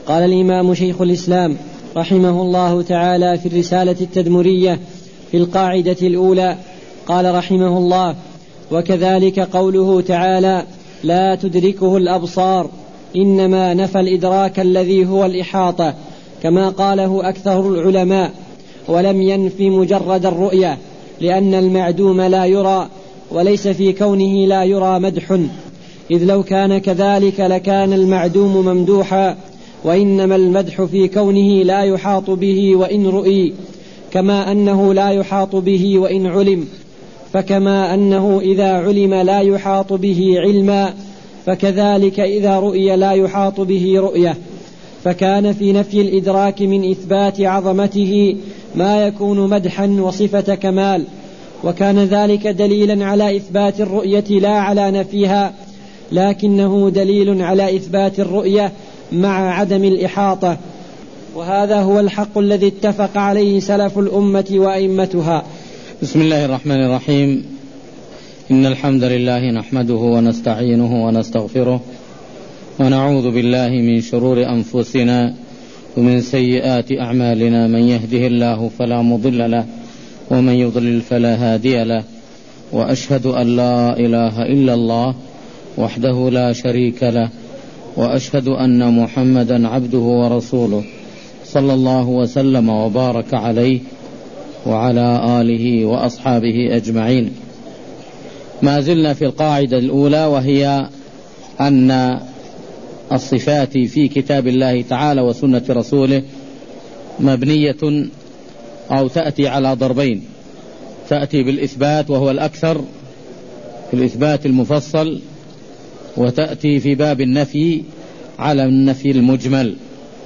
قال الإمام شيخ الإسلام رحمه الله تعالى في الرسالة التدمرية في القاعدة الأولى قال رحمه الله: وكذلك قوله تعالى: لا تدركه الأبصار، إنما نفى الإدراك الذي هو الإحاطة كما قاله أكثر العلماء، ولم ينفي مجرد الرؤية، لأن المعدوم لا يرى، وليس في كونه لا يرى مدح، إذ لو كان كذلك لكان المعدوم ممدوحا، وإنما المدح في كونه لا يحاط به وإن رؤي، كما أنه لا يحاط به وإن علم، فكما أنه إذا علم لا يحاط به علما، فكذلك إذا رؤي لا يحاط به رؤية. فكان في نفي الإدراك من إثبات عظمته ما يكون مدحا وصفة كمال، وكان ذلك دليلا على إثبات الرؤية لا على نفيها، لكنه دليل على إثبات الرؤية مع عدم الإحاطة، وهذا هو الحق الذي اتفق عليه سلف الأمة وأئمتها. بسم الله الرحمن الرحيم. إن الحمد لله نحمده ونستعينه ونستغفره، ونعوذ بالله من شرور أنفسنا ومن سيئات أعمالنا، من يهده الله فلا مضل له ومن يضلل فلا هادي له، وأشهد أن لا إله إلا الله وحده لا شريك له، وأشهد أن محمدا عبده ورسوله صلى الله وسلم وبارك عليه وعلى آله وأصحابه أجمعين. ما زلنا في القاعدة الأولى، وهي أن الصفات في كتاب الله تعالى وسنة رسوله مبنية أو تأتي على ضربين: تأتي بالإثبات وهو الأكثر في الإثبات المفصل، وتأتي في باب النفي على النفي المجمل.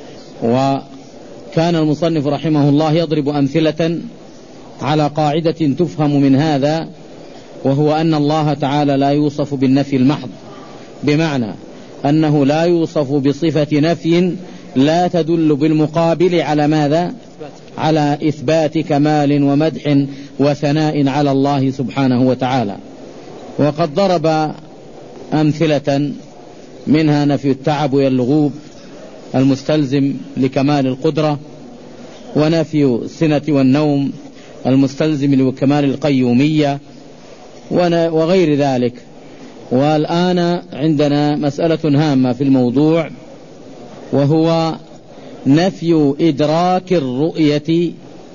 وكان المصنف رحمه الله يضرب أمثلة على قاعدة تفهم من هذا، وهو أن الله تعالى لا يوصف بالنفي المحض، بمعنى أنه لا يوصف بصفة نفي لا تدل بالمقابل على ماذا؟ على إثبات كمال ومدح وثناء على الله سبحانه وتعالى. وقد ضرب أمثلة منها نفي التعب واللغوب المستلزم لكمال القدرة، ونفي السنة والنوم المستلزم لكمال القيومية، وغير ذلك. والآن عندنا مسألة هامة في الموضوع، وهو نفي إدراك الرؤية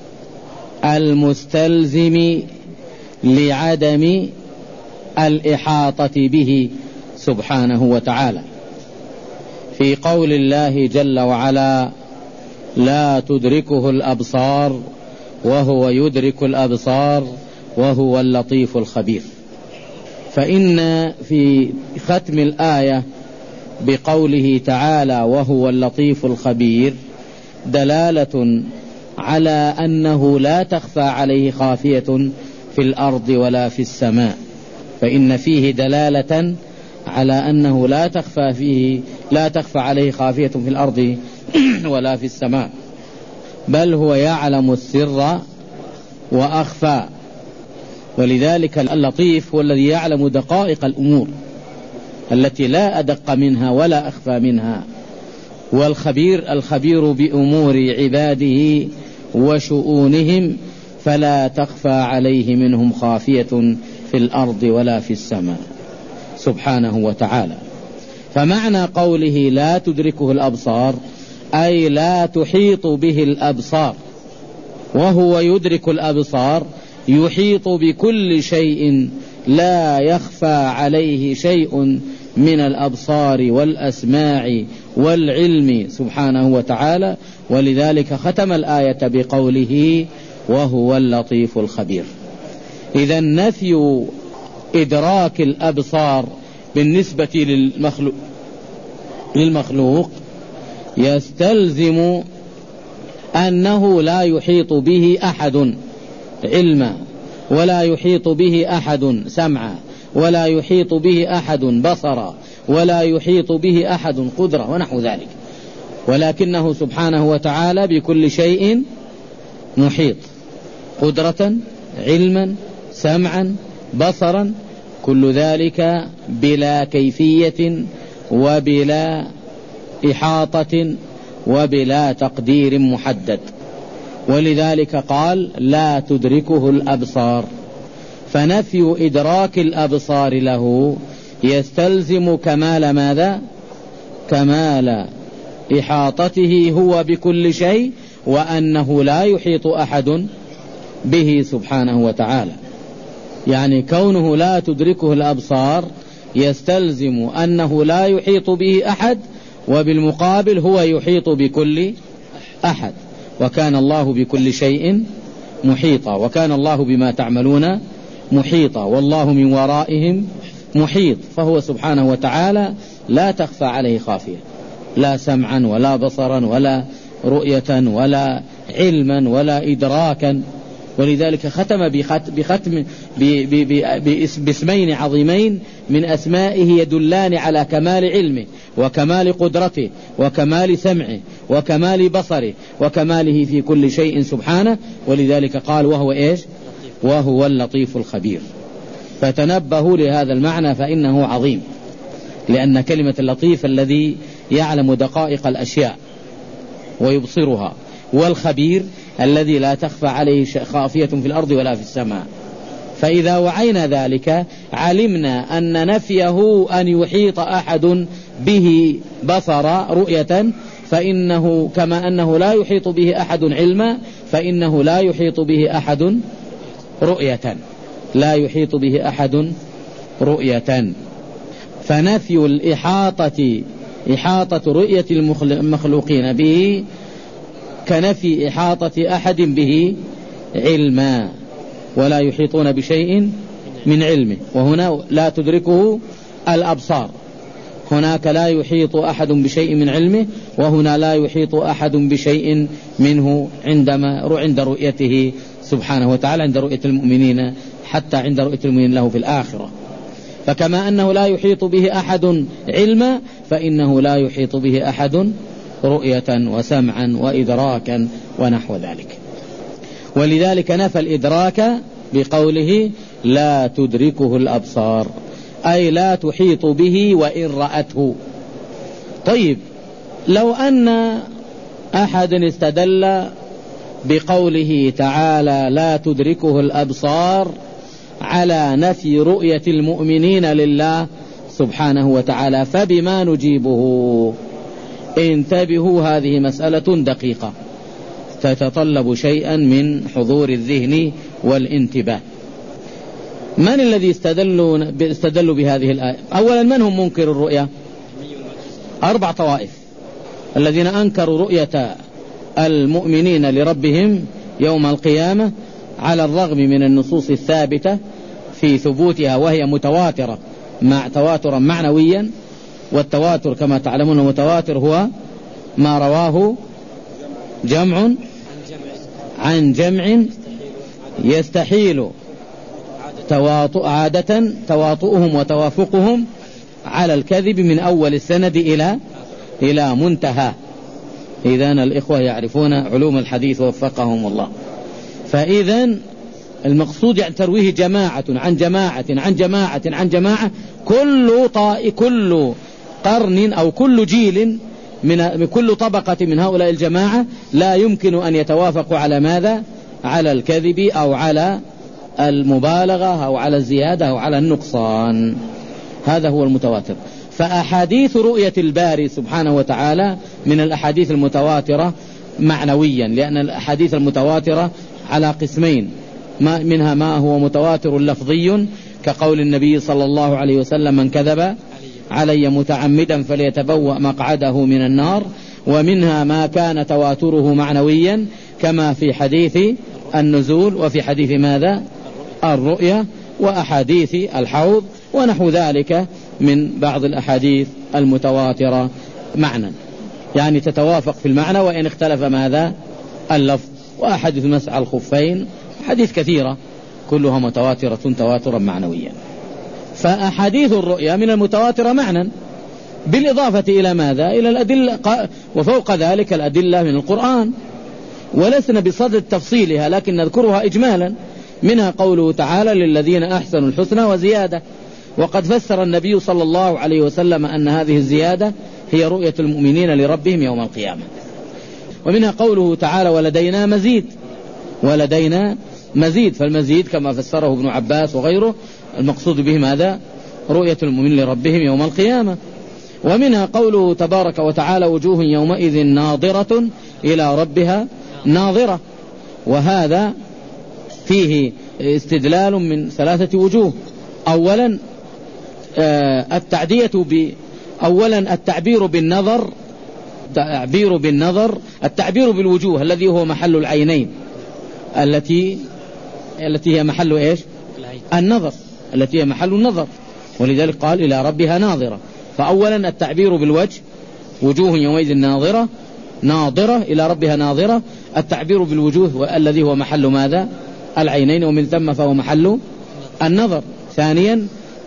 المستلزم لعدم الإحاطة به سبحانه وتعالى، في قول الله جل وعلا: لا تدركه الأبصار وهو يدرك الأبصار وهو اللطيف الخبير. فإن في ختم الآية بقوله تعالى وهو اللطيف الخبير دلالة على أنه لا تخفى عليه خافية في الأرض ولا في السماء، فإن فيه دلالة على أنه لا تخفى عليه خافية في الأرض ولا في السماء، بل هو يعلم السر وأخفى. ولذلك اللطيف هو الذي يعلم دقائق الأمور التي لا أدق منها ولا أخفى منها، الخبير بأمور عباده وشؤونهم، فلا تخفى عليه منهم خافية في الأرض ولا في السماء سبحانه وتعالى. فمعنى قوله لا تدركه الأبصار أي لا تحيط به الأبصار، وهو يدرك الأبصار يحيط بكل شيء لا يخفى عليه شيء من الأبصار والأسماع والعلم سبحانه وتعالى. ولذلك ختم الآية بقوله وهو اللطيف الخبير. إذا نفي إدراك الأبصار بالنسبة للمخلوق يستلزم أنه لا يحيط به أحد علما، ولا يحيط به أحد سمعا، ولا يحيط به أحد بصرا، ولا يحيط به أحد قدرة ونحو ذلك، ولكنه سبحانه وتعالى بكل شيء محيط، قدرة، علما، سمعا، بصرا، كل ذلك بلا كيفية وبلا إحاطة وبلا تقدير محدد، ولذلك قال لا تدركه الأبصار. فنفي إدراك الأبصار له يستلزم كمال ماذا؟ كمال إحاطته هو بكل شيء، وأنه لا يحيط أحد به سبحانه وتعالى. يعني كونه لا تدركه الأبصار يستلزم أنه لا يحيط به أحد، وبالمقابل هو يحيط بكل أحد. وكان الله بكل شيء محيطا، وكان الله بما تعملون محيطا، والله من ورائهم محيط. فهو سبحانه وتعالى لا تخفى عليه خافية، لا سمعا ولا بصرا ولا رؤية ولا علما ولا إدراكا. ولذلك ختم باسمين عظيمين من أسمائه يدلان على كمال علمه وكمال قدرته وكمال سمعه وكمال بصره وكماله في كل شيء سبحانه. ولذلك قال وهو إيش؟ وهو اللطيف الخبير. فتنبهوا لهذا المعنى فإنه عظيم، لأن كلمة اللطيف الذي يعلم دقائق الأشياء ويبصرها، والخبير الذي لا تخفى عليه خافية في الأرض ولا في السماء. فإذا وعينا ذلك علمنا أن نفيه أن يحيط أحد به بصر رؤية، فإنه كما أنه لا يحيط به أحد علما، فإنه لا يحيط به أحد رؤية، لا يحيط به أحد رؤية. فنفي إحاطة رؤية المخلوقين به كنفي إحاطة أحد به علما، ولا يحيطون بشيء من علمه. وهنا لا تدركه الأبصار، هناك لا يحيط أحد بشيء من علمه، وهنا لا يحيط أحد بشيء منه عند رؤيته سبحانه وتعالى، عند رؤية المؤمنين، حتى عند رؤية المؤمنين له في الآخرة. فكما أنه لا يحيط به أحد علما، فإنه لا يحيط به أحد رؤية وسمعا وإدراكا ونحو ذلك. ولذلك نفى الإدراك بقوله لا تدركه الأبصار، أي لا تحيط به وإن رأته. طيب، لو أن أحد استدل بقوله تعالى لا تدركه الأبصار على نفي رؤية المؤمنين لله سبحانه وتعالى، فبما نجيبه؟ انتبهوا، هذه مسألة دقيقة تتطلب شيئا من حضور الذهن والانتباه. من الذي استدلوا بهذه الآية؟ أولا، من هم منكر الرؤية؟ 4 طوائف. الذين أنكروا رؤية المؤمنين لربهم يوم القيامة على الرغم من النصوص الثابتة في ثبوتها، وهي متواترة مع تواترا معنويا. والتواتر كما تعلمون متواتر هو ما رواه جمع عن جمع يستحيل عادة تواطؤهم وتوافقهم على الكذب من أول السند إلى منتهى. إذن الإخوة يعرفون علوم الحديث وفقهم الله. فإذن المقصود يعني ترويه جماعة عن جماعة عن جماعة عن جماعة، كل قرن أو كل جيل من كل طبقة من هؤلاء الجماعة لا يمكن أن يتوافقوا على ماذا؟ على الكذب أو على المبالغة أو على الزيادة أو على النقصان. هذا هو المتواتر. فأحاديث رؤية الباري سبحانه وتعالى من الأحاديث المتواترة معنويا، لأن الأحاديث المتواترة على قسمين، منها ما هو متواتر لفظي كقول النبي صلى الله عليه وسلم من كذب علي متعمدا فليتبوأ مقعده من النار، ومنها ما كان تواتره معنويا كما في حديث النزول وفي حديث ماذا؟ الرؤية، وأحاديث الحوض ونحو ذلك من بعض الأحاديث المتواترة معنى، يعني تتوافق في المعنى وإن اختلف ماذا؟ اللفظ. وأحاديث مسح الخفين حديث كثيرة كلها متواترة تواترا معنويا. فأحاديث الرؤيا من المتواترة معنى، بالإضافة إلى ماذا؟ إلى الأدلة، وفوق ذلك الأدلة من القرآن، ولسنا بصدد تفصيلها لكن نذكرها إجمالا. منها قوله تعالى للذين أحسنوا الحسنى وزيادة، وقد فسر النبي صلى الله عليه وسلم أن هذه الزيادة هي رؤية المؤمنين لربهم يوم القيامة. ومنها قوله تعالى ولدينا مزيد، ولدينا مزيد، فالمزيد كما فسره ابن عباس وغيره المقصود به ماذا؟ رؤية المؤمنين لربهم يوم القيامة. ومنها قوله تبارك وتعالى وجوه يومئذ ناظرة إلى ربها ناظرة، وهذا فيه استدلال من 3 وجوه. أولا التعبير بالنظر، التعبير بالوجوه الذي هو محل العينين، التي هي محل إيش؟ النظر، التي هي محل النظر، ولذلك قال إلى ربها ناظرة. فأولا التعبير بالوجه، وجوه يومئذ ناظرة إلى ربها ناظرة، التعبير بالوجوه الذي هو محل ماذا؟ العينين، ومن ثم فهو محل النظر. ثانيا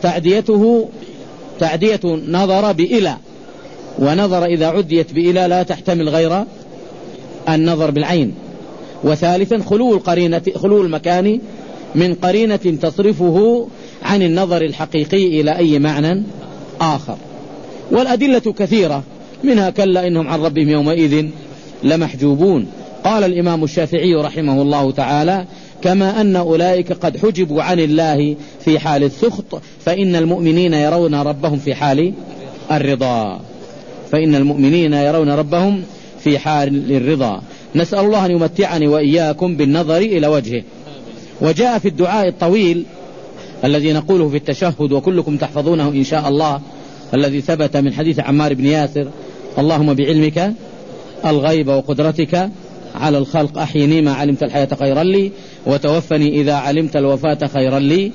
تعدية نظر بإلى، ونظر إذا عديت بإلى لا تحتمل غير النظر بالعين. وثالثا خلو المكان من قرينة تصرفه عن النظر الحقيقي إلى أي معنى آخر. والأدلة كثيرة، منها كلا إنهم عن ربهم يومئذ لمحجوبون. قال الإمام الشافعي رحمه الله تعالى كما أن أولئك قد حجبوا عن الله في حال السخط فإن المؤمنين يرون ربهم في حال الرضا، فإن المؤمنين يرون ربهم في حال الرضا. نسأل الله أن يمتعني وإياكم بالنظر إلى وجهه. وجاء في الدعاء الطويل الذي نقوله في التشهد وكلكم تحفظونه إن شاء الله، الذي ثبت من حديث عمار بن ياسر: اللهم بعلمك الغيب وقدرتك على الخلق أحيني ما علمت الحياة خيرا لي وتوفني إذا علمت الوفاة خيرا لي.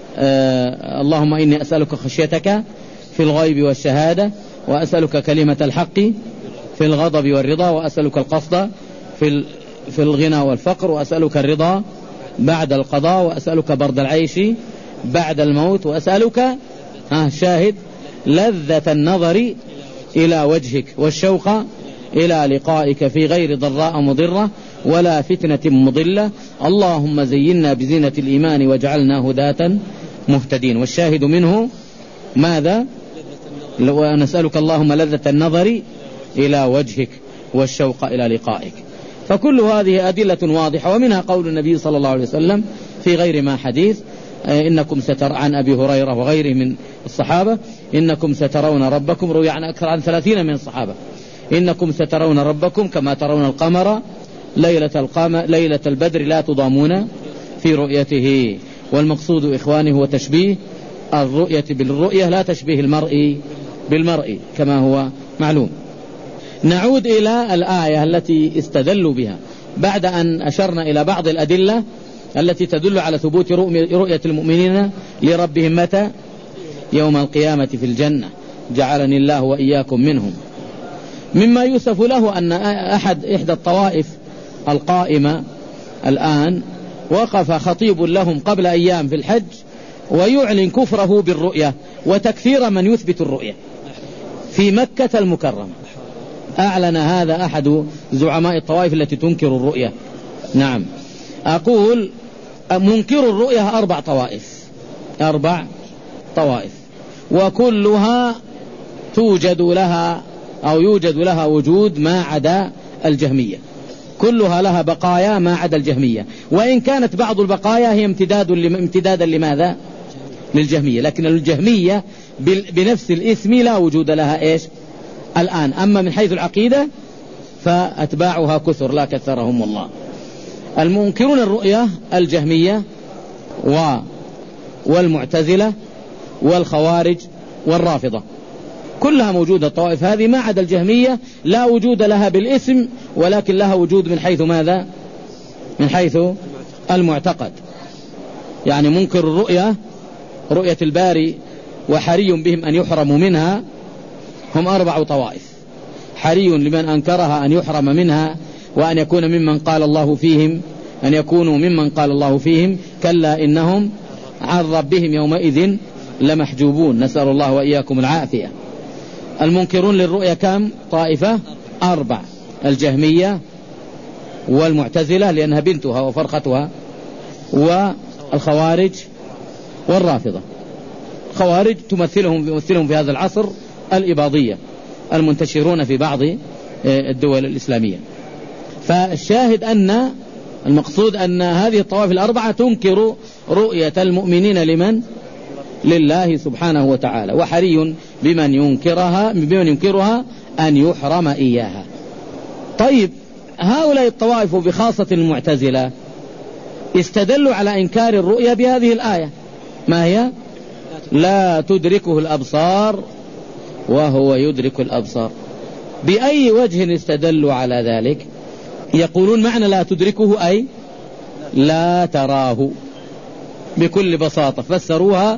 اللهم إني أسألك خشيتك في الغيب والشهادة، وأسألك كلمة الحق في الغضب والرضا، وأسألك القصد في الغنى والفقر، وأسألك الرضا بعد القضاء، وأسألك برد العيش بعد الموت، وأسألك شاهد لذة النظر إلى وجهك والشوق إلى لقائك في غير ضراء مضرة ولا فتنة مضلة. اللهم زينا بزينة الإيمان واجعلنا هداة مهتدين. والشاهد منه ماذا؟ ونسألك اللهم لذة النظر إلى وجهك والشوق إلى لقائك. فكل هذه أدلة واضحة. ومنها قول النبي صلى الله عليه وسلم في غير ما حديث إنكم عن أبي هريرة وغيره من الصحابة: إنكم سترون ربكم، روي عن أكثر عن 30 من الصحابة: إنكم سترون ربكم كما ترون القمر ليلة البدر لا تضامون في رؤيته. والمقصود إخواني هو تشبيه الرؤية بالرؤية، لا تشبيه المرء بالمرء كما هو معلوم. نعود إلى الآية التي استدلوا بها بعد أن أشرنا إلى بعض الأدلة التي تدل على ثبوت رؤية المؤمنين لربهم متى؟ يوم القيامة في الجنة، جعلني الله وإياكم منهم. مما يوصف له أن إحدى الطوائف القائمة الآن وقف خطيب لهم قبل أيام في الحج ويعلن كفره بالرؤية وتكفير من يثبت الرؤية في مكة المكرمة. أعلن هذا أحد زعماء الطوائف التي تنكر الرؤية. نعم، أقول منكر الرؤية 4 طوائف، وكلها يوجد لها وجود ما عدا الجهمية، كلها لها بقايا ما عدا الجهمية، وإن كانت بعض البقايا هي امتدادا لماذا؟ للجهمية، لكن الجهمية بنفس الاسم لا وجود لها إيش الآن. أما من حيث العقيدة فأتباعها كثر لا كثرهم الله. المنكرون الرؤية الجهمية والمعتزلة والخوارج والرافضة، كلها موجودة الطوائف هذه ما عدا الجهمية لا وجود لها بالاسم، ولكن لها وجود من حيث ماذا؟ من حيث المعتقد. يعني منكر الرؤية، رؤية الباري وحري بهم أن يحرموا منها، هم 4 طوائف. حري لمن أنكرها أن يحرم منها وأن يكون ممن قال الله فيهم، أن يكونوا ممن قال الله فيهم كلا إنهم عن ربهم يومئذ لمحجوبون. نسأل الله وإياكم العافية. المنكرون للرؤية كم طائفة؟ 4: الجهمية والمعتزلة لأنها بنتها وفرختها، والخوارج والرافضة. الخوارج تمثلهم في هذا العصر الإباضية المنتشرون في بعض الدول الإسلامية. فالشاهد أن المقصود أن هذه الطوائف الأربعة تنكر رؤية المؤمنين لمن؟ لله سبحانه وتعالى، وحري بمن ينكرها أن يحرم إياها. طيب، هؤلاء الطوائف بخاصة المعتزلة استدلوا على إنكار الرؤية بهذه الآية، ما هي؟ لا تدركه الأبصار وهو يدرك الأبصار. بأي وجه استدلوا على ذلك؟ يقولون معنى لا تدركه أي لا تراه، بكل بساطة فسروها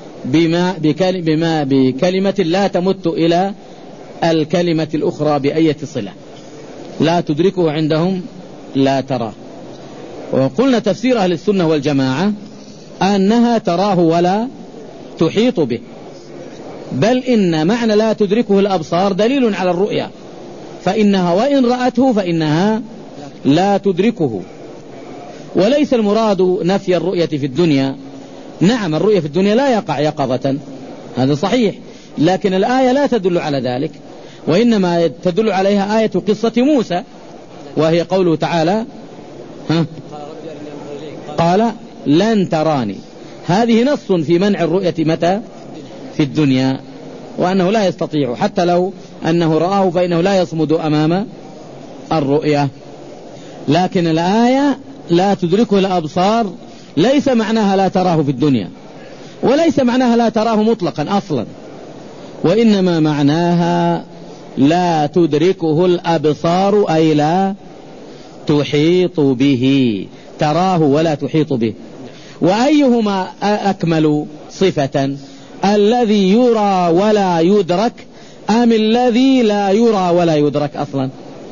بكلمة لا تمت إلى الكلمة الأخرى بأية صلة. لا تدركه عندهم لا تراه. وقلنا تفسير أهل السنة والجماعة أنها تراه ولا تحيط به، بل إن معنى لا تدركه الأبصار دليل على الرؤية، فإنها وإن رأته فإنها لا تدركه. وليس المراد نفي الرؤية في الدنيا، نعم الرؤية في الدنيا لا يقع يقظة، هذا صحيح، لكن الآية لا تدل على ذلك، وإنما تدل عليها آية قصة موسى، وهي قوله تعالى قال لن تراني. هذه نص في منع الرؤية متى؟ في الدنيا، وأنه لا يستطيع حتى لو أنه رآه فإنه لا يصمد أمام الرؤية. لكن الآية لا تدركه الأبصار ليس معناها لا تراه في الدنيا، وليس معناها لا تراه مطلقا أصلا، وإنما معناها لا تدركه الأبصار أي لا تحيط به، تراه ولا تحيط به. وأيهما أكمل صفة، الذي يرى ولا يدرك أم الذي لا يرى ولا يدرك؟ أصلا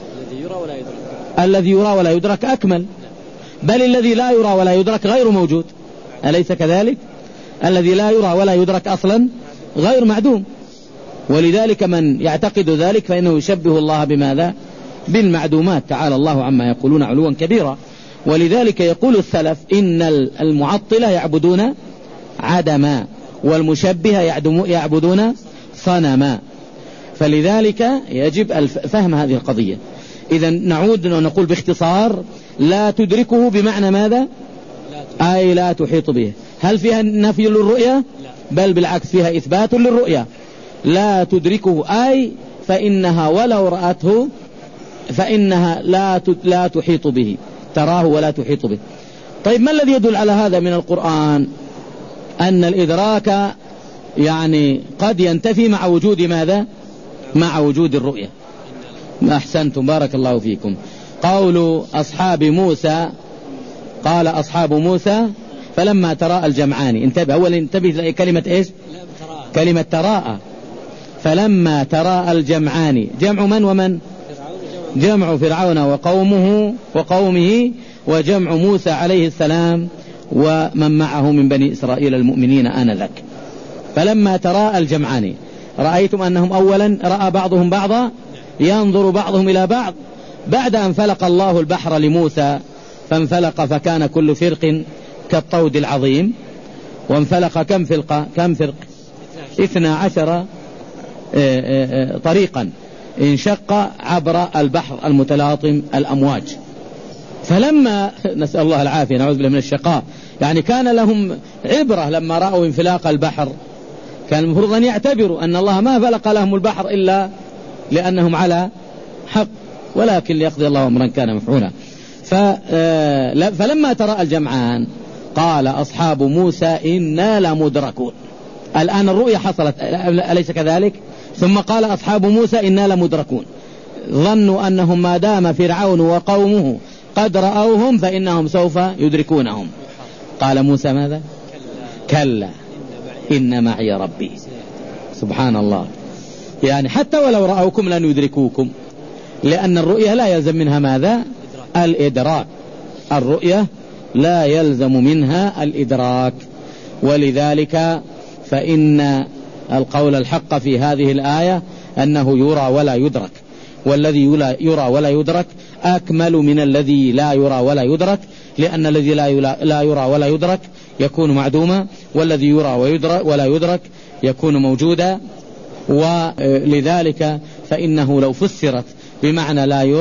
الذي يرى ولا يدرك أكمل، بل الذي لا يرى ولا يدرك غير موجود، أليس كذلك؟ الذي لا يرى ولا يدرك أصلا غير معدوم، ولذلك من يعتقد ذلك فإنه يشبه الله بماذا؟ بالمعدومات، تعالى الله عما يقولون علوا كبيرا. ولذلك يقول السلف إن المعطلة يعبدون عدما، والمشبهة يعبدون صنما، فلذلك يجب فهم هذه القضية. إذا نعود ونقول باختصار لا تدركه بمعنى ماذا؟ أي لا تحيط به. هل فيها نفي للرؤية؟ بل بالعكس فيها إثبات للرؤية. لا تدركه أي فإنها ولو رأته فإنها لا تحيط به، تراه ولا تحيط به. طيب، ما الذي يدل على هذا من القرآن؟ أن الإدراك يعني قد ينتفي مع وجود ماذا؟ مع وجود الرؤية. أحسنتم، بارك الله فيكم. قول أصحاب موسى، قال أصحاب موسى فلما تراءى الجمعان، انتبه أولا، انتبه كلمة إيش؟ كلمة تراءى. فلما تراءى الجمعان، جمع من ومن؟ جمع فرعون وقومه وجمع موسى عليه السلام ومن معه من بني إسرائيل المؤمنين آنذاك. فلما تراءى الجمعان، رأيتم أنهم أولا رأى بعضهم بعضا، ينظر بعضهم إلى بعض، بعد أن فلق الله البحر لموسى فانفلق فكان كل فرق كالطود العظيم، وانفلق كم فرق 12 طريقا، انشق عبر البحر المتلاطم الأمواج. فلما نسأل الله العافية، نعوذ بالله من الشقاء، يعني كان لهم عبرة لما رأوا انفلاق البحر، كان المفروض أن يعتبروا أن الله ما فلق لهم البحر إلا لأنهم على حق، ولكن ليقضي الله أمرا كان مفعولا. فلما تراءى الجمعان قال أصحاب موسى إنا لمدركون. الآن الرؤيا حصلت، أليس كذلك؟ ثم قال أصحاب موسى إنا لمدركون، ظنوا أنهم ما دام فرعون وقومه قد رأوهم فإنهم سوف يدركونهم. قال موسى ماذا؟ كلا إن معي ربي. سبحان الله، يعني حتى ولو رأوكم لن يدركوكم، لأن الرؤية لا يلزم منها ماذا؟ الإدراك. الرؤية لا يلزم منها الإدراك، ولذلك فإن القول الحق في هذه الآية أنه يرى ولا يدرك، والذي يرى ولا يدرك أكمل من الذي لا يرى ولا يدرك، لأن الذي لا يرى ولا يدرك يكون معدوما، والذي يرى ولا يدرك يكون موجودا. ولذلك فإنه لو فسرت بمعنى لا يرى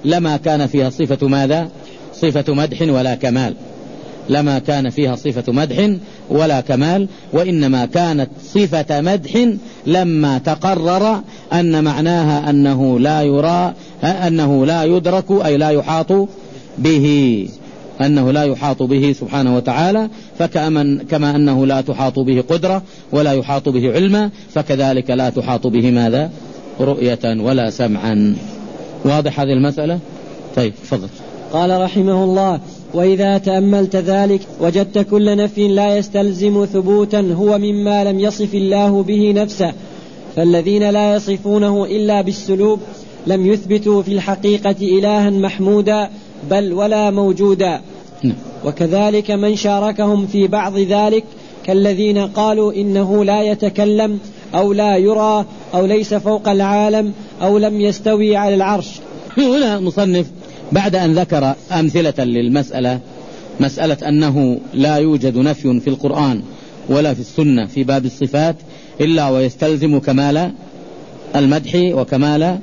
لما كان فيها صفة ماذا؟ صفة مدح ولا كمال، لما كان فيها صفة مدح ولا كمال، وإنما كانت صفة مدح لما تقرر أن معناها أنه لا يرى، أنه لا يدرك، أي لا يحاط به، أنه لا يحاط به سبحانه وتعالى. كما أنه لا تحاط به قدرة ولا يحاط به علما، فكذلك لا تحاط به ماذا؟ رؤية ولا سمعا. واضح هذه المسألة؟ طيب فضل. قال رحمه الله: وإذا تأملت ذلك وجدت كل نفي لا يستلزم ثبوتا هو مما لم يصف الله به نفسه، فالذين لا يصفونه إلا بالسلوب لم يثبتوا في الحقيقة إلها محمودا بل ولا موجودا. وكذلك من شاركهم في بعض ذلك كالذين قالوا إنه لا يتكلم أو لا يرى أو ليس فوق العالم أو لم يستوي على العرش. هنا مصنف بعد أن ذكر أمثلة للمسألة، مسألة أنه لا يوجد نفي في القرآن ولا في السنة في باب الصفات إلا ويستلزم كمال المدح وكمال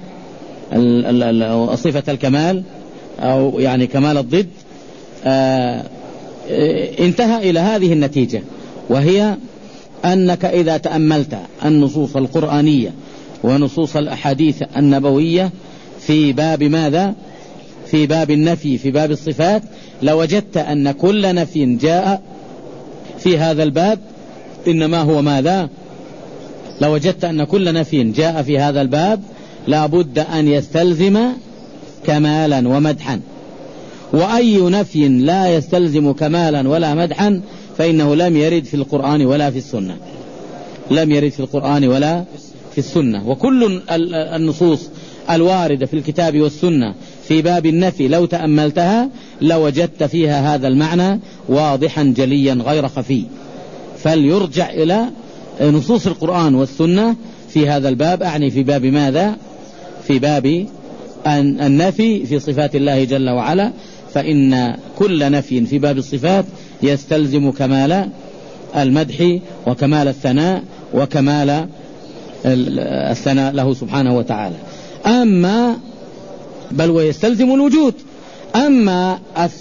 صفة الكمال، أو يعني كمال الضد، انتهى إلى هذه النتيجة، وهي أنك إذا تأملت النصوص القرآنية ونصوص الأحاديث النبوية في باب ماذا؟ في باب النفي، في باب الصفات، لوجدت أن كل نفي جاء في هذا الباب إنما هو ماذا؟ لوجدت أن كل نفي جاء في هذا الباب لا بد أن يستلزم كمالا ومدحا، وأي نفي لا يستلزم كمالا ولا مدحا فإنه لم يرد في القرآن ولا في السنة، لم يرد في القرآن ولا في السنة. وكل النصوص الواردة في الكتاب والسنة في باب النفي لو تأملتها لوجدت فيها هذا المعنى واضحا جليا غير خفي. فليرجع إلى نصوص القرآن والسنة في هذا الباب، أعني في باب ماذا؟ في باب النفي في صفات الله جل وعلا، فإن كل نفي في باب الصفات يستلزم كمال المدح وكمال الثناء وكمال الثناء له سبحانه وتعالى. أما بل ويستلزم الوجود. أما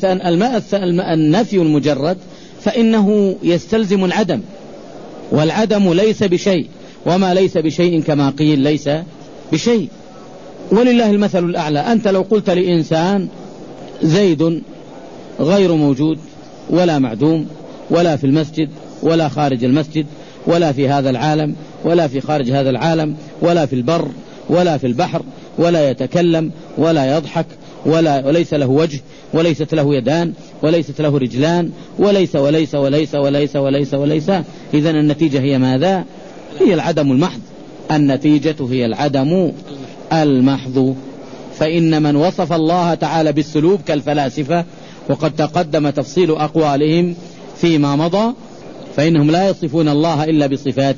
النفي المجرد فإنه يستلزم العدم، والعدم ليس بشيء، وما ليس بشيء كما قيل ليس بشيء. ولله المثل الأعلى. أنت لو قلت لإنسان زيد غير موجود ولا معدوم، ولا في المسجد ولا خارج المسجد، ولا في هذا العالم ولا في خارج هذا العالم، ولا في البر ولا في البحر، ولا يتكلم ولا يضحك، وليس له وجه، وليست له يدان، وليست له رجلان، وليس وليس وليس وليس وليس وليس. إذن النتيجة هي ماذا؟ هي العدم المحض. النتيجة هي العدم المحض. فإن من وصف الله تعالى بالسلوب كالفلاسفة، وقد تقدم تفصيل أقوالهم فيما مضى، فإنهم لا يصفون الله إلا بصفات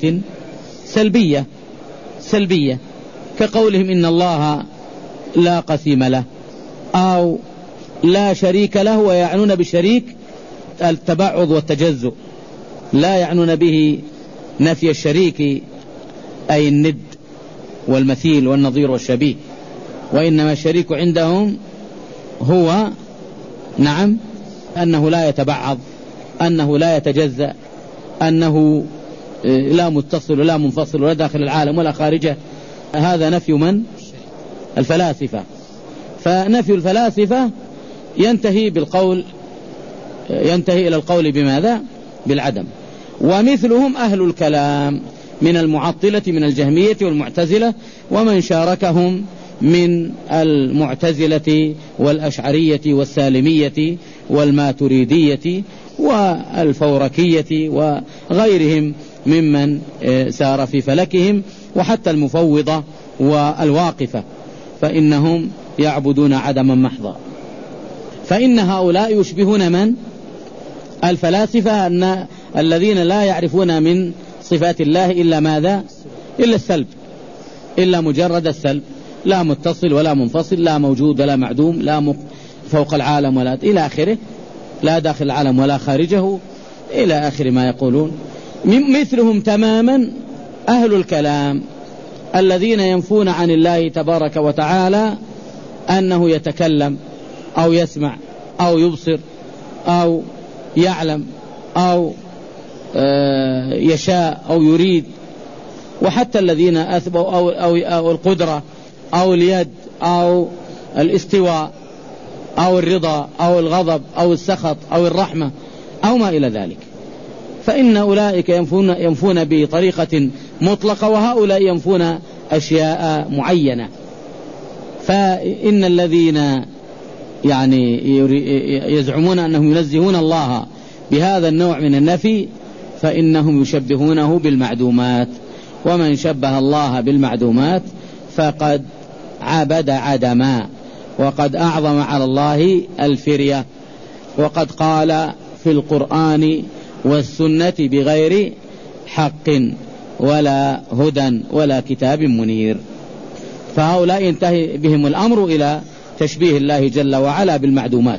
سلبية كقولهم إن الله لا قسيم له أو لا شريك له، ويعنون بالشريك التبعض والتجزؤ، لا يعنون به نفي الشريك أي الند والمثيل والنظير والشبيه، وإنما الشريك عندهم هو نعم أنه لا يتبعض، أنه لا يتجزأ، أنه لا متصل ولا منفصل ولا داخل العالم ولا خارجه. هذا نفي من؟ الفلاسفة. فنفي الفلاسفة ينتهي إلى القول بماذا؟ بالعدم. ومثلهم أهل الكلام من المعطلة من الجهمية والمعتزلة، ومن شاركهم من المعتزلة والأشعرية والسالمية والماتريدية والفوركية وغيرهم ممن سار في فلكهم، وحتى المفوضة والواقفة، فإنهم يعبدون عدما محضا. فإن هؤلاء يشبهون من؟ الفلاسفة، أن الذين لا يعرفون من صفات الله إلا ماذا؟ إلا السلب، إلا مجرد السلب، لا متصل ولا منفصل، لا موجود ولا معدوم، لا فوق العالم ولا إلى آخره، لا داخل العالم ولا خارجه، إلى آخر ما يقولون. مثلهم تماما أهل الكلام الذين ينفون عن الله تبارك وتعالى أنه يتكلم أو يسمع أو يبصر أو يعلم أو يشاء أو يريد، وحتى الذين أثبوا أو القدرة أو اليد أو الاستواء أو الرضا أو الغضب أو السخط أو الرحمة أو ما إلى ذلك، فإن أولئك ينفون بطريقة مطلقة، وهؤلاء ينفون أشياء معينة. فإن الذين يعني يزعمون أنهم ينزهون الله بهذا النوع من النفي فإنهم يشبهونه بالمعدومات، ومن شبه الله بالمعدومات فقد عبد عدما وقد أعظم على الله الفرية. وقد قال في القرآن والسنة بغير حق ولا هدى ولا كتاب منير. فهؤلاء ينتهي بهم الأمر إلى تشبيه الله جل وعلا بالمعدومات،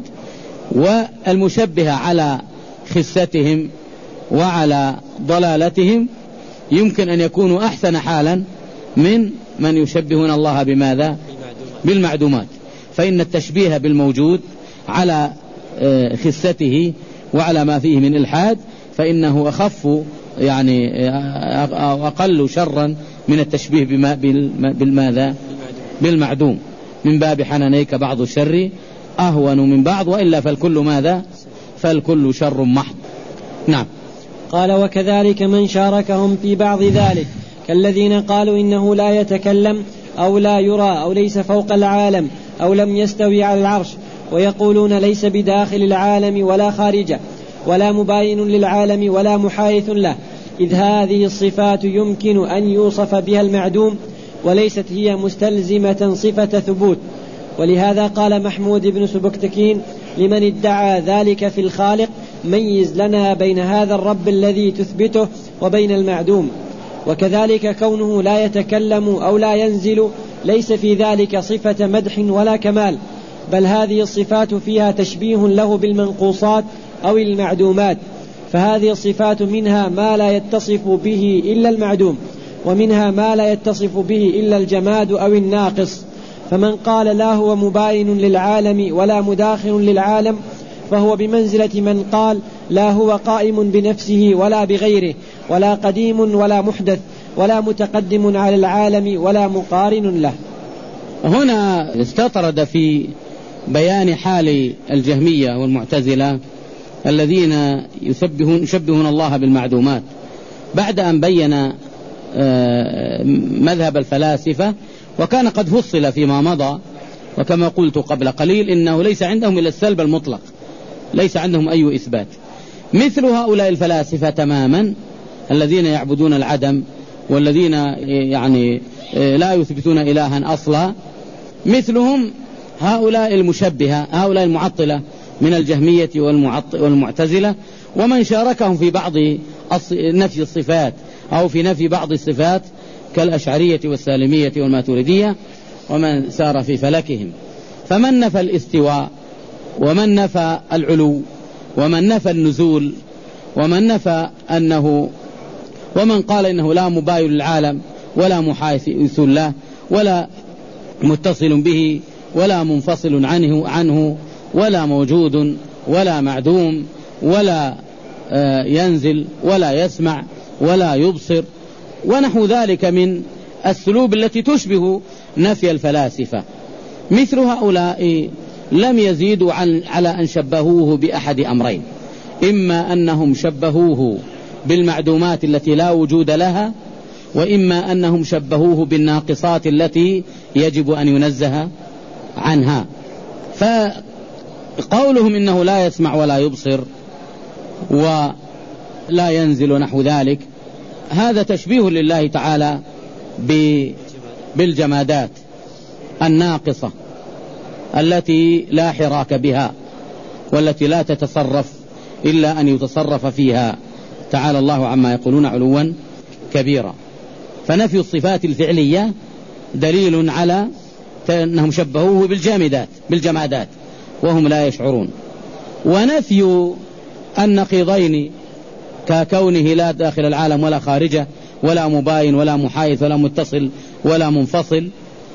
والمشبه على خستهم وعلى ضلالتهم يمكن أن يكونوا أحسن حالا من يشبهون الله بماذا؟ بالمعدومات. فإن التشبيه بالموجود على خسته وعلى ما فيه من إلحاد فإنه أخف يعني أقل شرا من التشبيه بالماذا؟ بالمعدوم. من باب حنانيك بعض الشر أهون من بعض، وإلا فالكل ماذا؟ فالكل شر محض. نعم. قال وكذلك من شاركهم في بعض ذلك كالذين قالوا إنه لا يتكلم أو لا يرى أو ليس فوق العالم أو لم يستوي على العرش، ويقولون ليس بداخل العالم ولا خارجه ولا مباين للعالم ولا محايث له، إذ هذه الصفات يمكن أن يوصف بها المعدوم وليست هي مستلزمة صفة ثبوت. ولهذا قال محمود بن سبكتكين لمن ادعى ذلك في الخالق: ميز لنا بين هذا الرب الذي تثبته وبين المعدوم. وكذلك كونه لا يتكلم أو لا ينزل ليس في ذلك صفة مدح ولا كمال، بل هذه الصفات فيها تشبيه له بالمنقوصات أو المعدومات، فهذه الصفات منها ما لا يتصف به إلا المعدوم، ومنها ما لا يتصف به إلا الجماد أو الناقص. فمن قال لا هو مباين للعالم ولا مداخل للعالم فهو بمنزلة من قال لا هو قائم بنفسه ولا بغيره ولا قديم ولا محدث ولا متقدم على العالم ولا مقارن له. هنا استطرد في بيان حال الجهمية والمعتزلة الذين يشبهون الله بالمعدومات، بعد أن بين مذهب الفلاسفة، وكان قد فصل فيما مضى، وكما قلت قبل قليل إنه ليس عندهم إلا السلب المطلق، ليس عندهم أي إثبات، مثل هؤلاء الفلاسفة تماما الذين يعبدون العدم والذين يعني لا يثبتون إلها أصلا، مثلهم هؤلاء المشبهة، هؤلاء المعطلة من الجهمية والمعتزلة، ومن شاركهم في بعض نفي الصفات أو في نفي بعض الصفات كالأشعرية والسالمية والماتريدية ومن سار في فلكهم. فمن نفى الاستواء ومن نفى العلو ومن نفى النزول ومن نفى أنه ومن قال إنه لا مباين للعالم ولا محايث له ولا متصل به ولا منفصل عنه ولا موجود ولا معدوم ولا ينزل ولا يسمع ولا يبصر ونحو ذلك من السلوب التي تشبه نفي الفلاسفة، مثل هؤلاء لم يزيدوا على أن شبهوه بأحد أمرين: إما أنهم شبهوه بالمعدومات التي لا وجود لها، وإما أنهم شبهوه بالناقصات التي يجب أن ينزه عنها. فقولهم إنه لا يسمع ولا يبصر ولا ينزل ونحو ذلك هذا تشبيه لله تعالى بالجمادات الناقصة التي لا حراك بها والتي لا تتصرف إلا أن يتصرف فيها، تعالى الله عما يقولون علوا كبيرا. فنفي الصفات الفعلية دليل على أنهم شبهوه بالجمادات وهم لا يشعرون. ونفي النقيضين ككونه لا داخل العالم ولا خارجه ولا مباين ولا محايث ولا متصل ولا منفصل،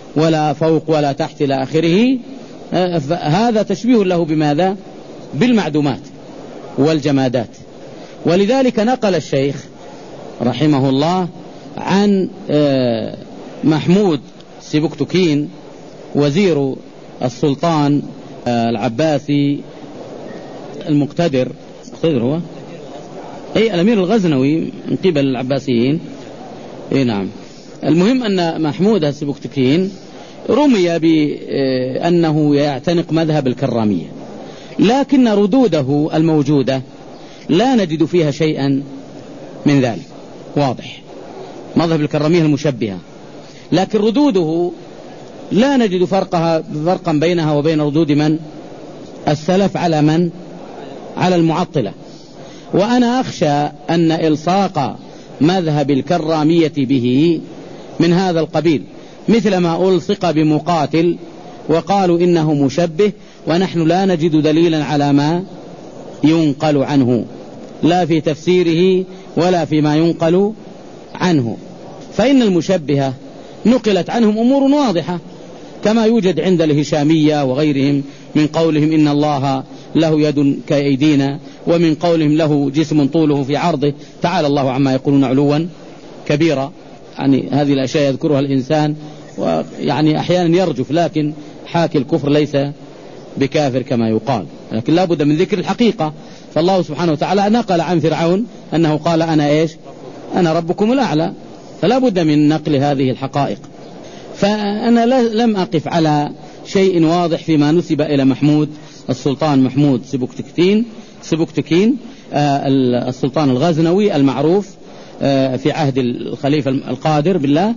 ولا فوق ولا تحت إلى آخره، هذا تشبيه له بماذا؟ بالمعدومات والجمادات. ولذلك نقل الشيخ رحمه الله عن محمود سبكتكين وزير السلطان العباسي المقتدر هو أي الأمير الغزنوي من قبل العباسيين. نعم. المهم أن محمود السبكتكين رمي بأنه يعتنق مذهب الكرامية، لكن ردوده الموجودة لا نجد فيها شيئا من ذلك واضح، مذهب الكرامية المشبهة، لكن ردوده لا نجد فرقا بينها وبين ردود من؟ السلف على من؟ على المعطلة. وأنا أخشى أن إلصاق مذهب الكرامية به من هذا القبيل، مثل ما ألصق بمقاتل وقالوا إنه مشبه، ونحن لا نجد دليلا على ما ينقل عنه، لا في تفسيره ولا فيما ينقل عنه. فإن المشبهة نقلت عنهم أمور واضحة، كما يوجد عند الهشامية وغيرهم من قولهم إن الله له يد كأيدينا، ومن قولهم له جسم طوله في عرضه، تعالى الله عما يقولون علوا كبيرا. يعني هذه الأشياء يذكرها الإنسان ويعني أحيانا يرجف، لكن حاكي الكفر ليس بكافر كما يقال، لكن لا بد من ذكر الحقيقة. فالله سبحانه وتعالى نقل عن فرعون أنه قال أنا ربكم الأعلى، فلا بد من نقل هذه الحقائق. فأنا لم أقف على شيء واضح فيما نسب إلى محمود السلطان محمود سبكتكين السلطان الغزنوي المعروف في عهد الخليفة القادر بالله،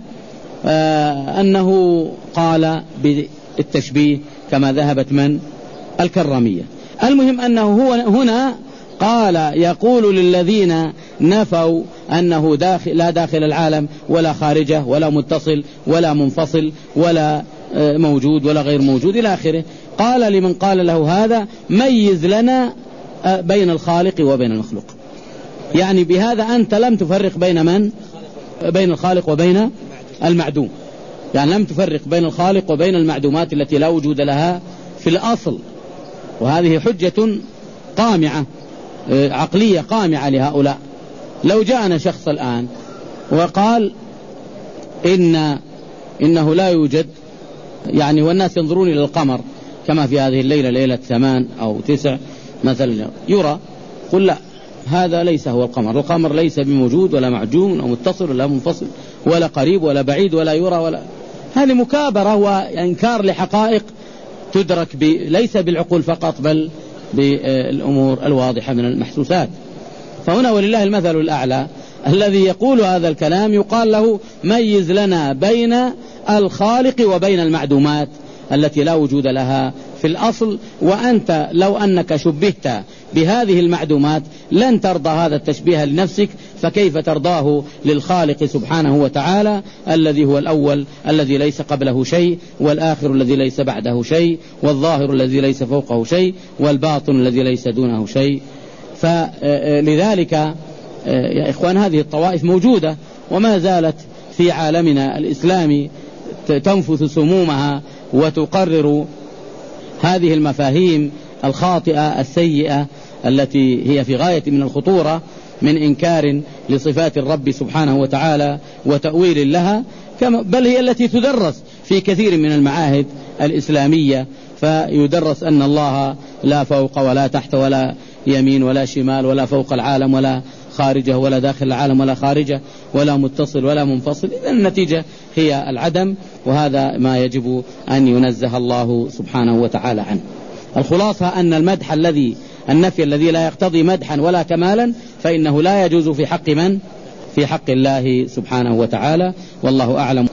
أنه قال بالتشبيه كما ذهبت من؟ الكرامية. المهم أنه هنا قال يقول للذين نفوا أنه لا داخل العالم ولا خارجه ولا متصل ولا منفصل ولا موجود ولا غير موجود إلى آخره، قال لمن قال له هذا ميز لنا بين الخالق وبين المخلوق. يعني بهذا أنت لم تفرق بين من؟ بين الخالق وبين المعدوم، يعني لم تفرق بين الخالق وبين المعدومات التي لا وجود لها في الأصل. وهذه حجة قامعة عقلية قامعة لهؤلاء. لو جاءنا شخص الآن وقال إنه لا يوجد، يعني والناس ينظرون إلى القمر كما في هذه الليلة ليلة 8 أو 9 مثلا يرى، قل لا، هذا ليس هو القمر ليس بموجود ولا معجوم أو متصل ولا منفصل ولا قريب ولا بعيد ولا يرى ولا. هذه مكابرة وإنكار لحقائق تدرك ليس بالعقول فقط بل بالأمور الواضحة من المحسوسات. فهنا ولله المثل الأعلى، الذي يقول هذا الكلام يقال له ميز لنا بين الخالق وبين المعدومات التي لا وجود لها في الأصل. وأنت لو أنك شبهت بهذه المعدومات لن ترضى هذا التشبيه لنفسك، فكيف ترضاه للخالق سبحانه وتعالى الذي هو الأول الذي ليس قبله شيء، والآخر الذي ليس بعده شيء، والظاهر الذي ليس فوقه شيء، والباطن الذي ليس دونه شيء. فلذلك يا إخوان هذه الطوائف موجودة وما زالت في عالمنا الإسلامي تنفث سمومها وتقرر هذه المفاهيم الخاطئة السيئة التي هي في غاية من الخطورة من إنكار لصفات الرب سبحانه وتعالى وتأويل لها، بل هي التي تدرس في كثير من المعاهد الإسلامية، فيدرس أن الله لا فوق ولا تحت ولا يمين ولا شمال ولا فوق العالم ولا خارجه ولا داخل العالم ولا خارجه ولا متصل ولا منفصل. إذن النتيجة هي العدم، وهذا ما يجب أن ينزه الله سبحانه وتعالى عنه. الخلاصة أن النفي الذي لا يقتضي مدحا ولا كمالا فإنه لا يجوز في حق من؟ في حق الله سبحانه وتعالى، والله أعلم.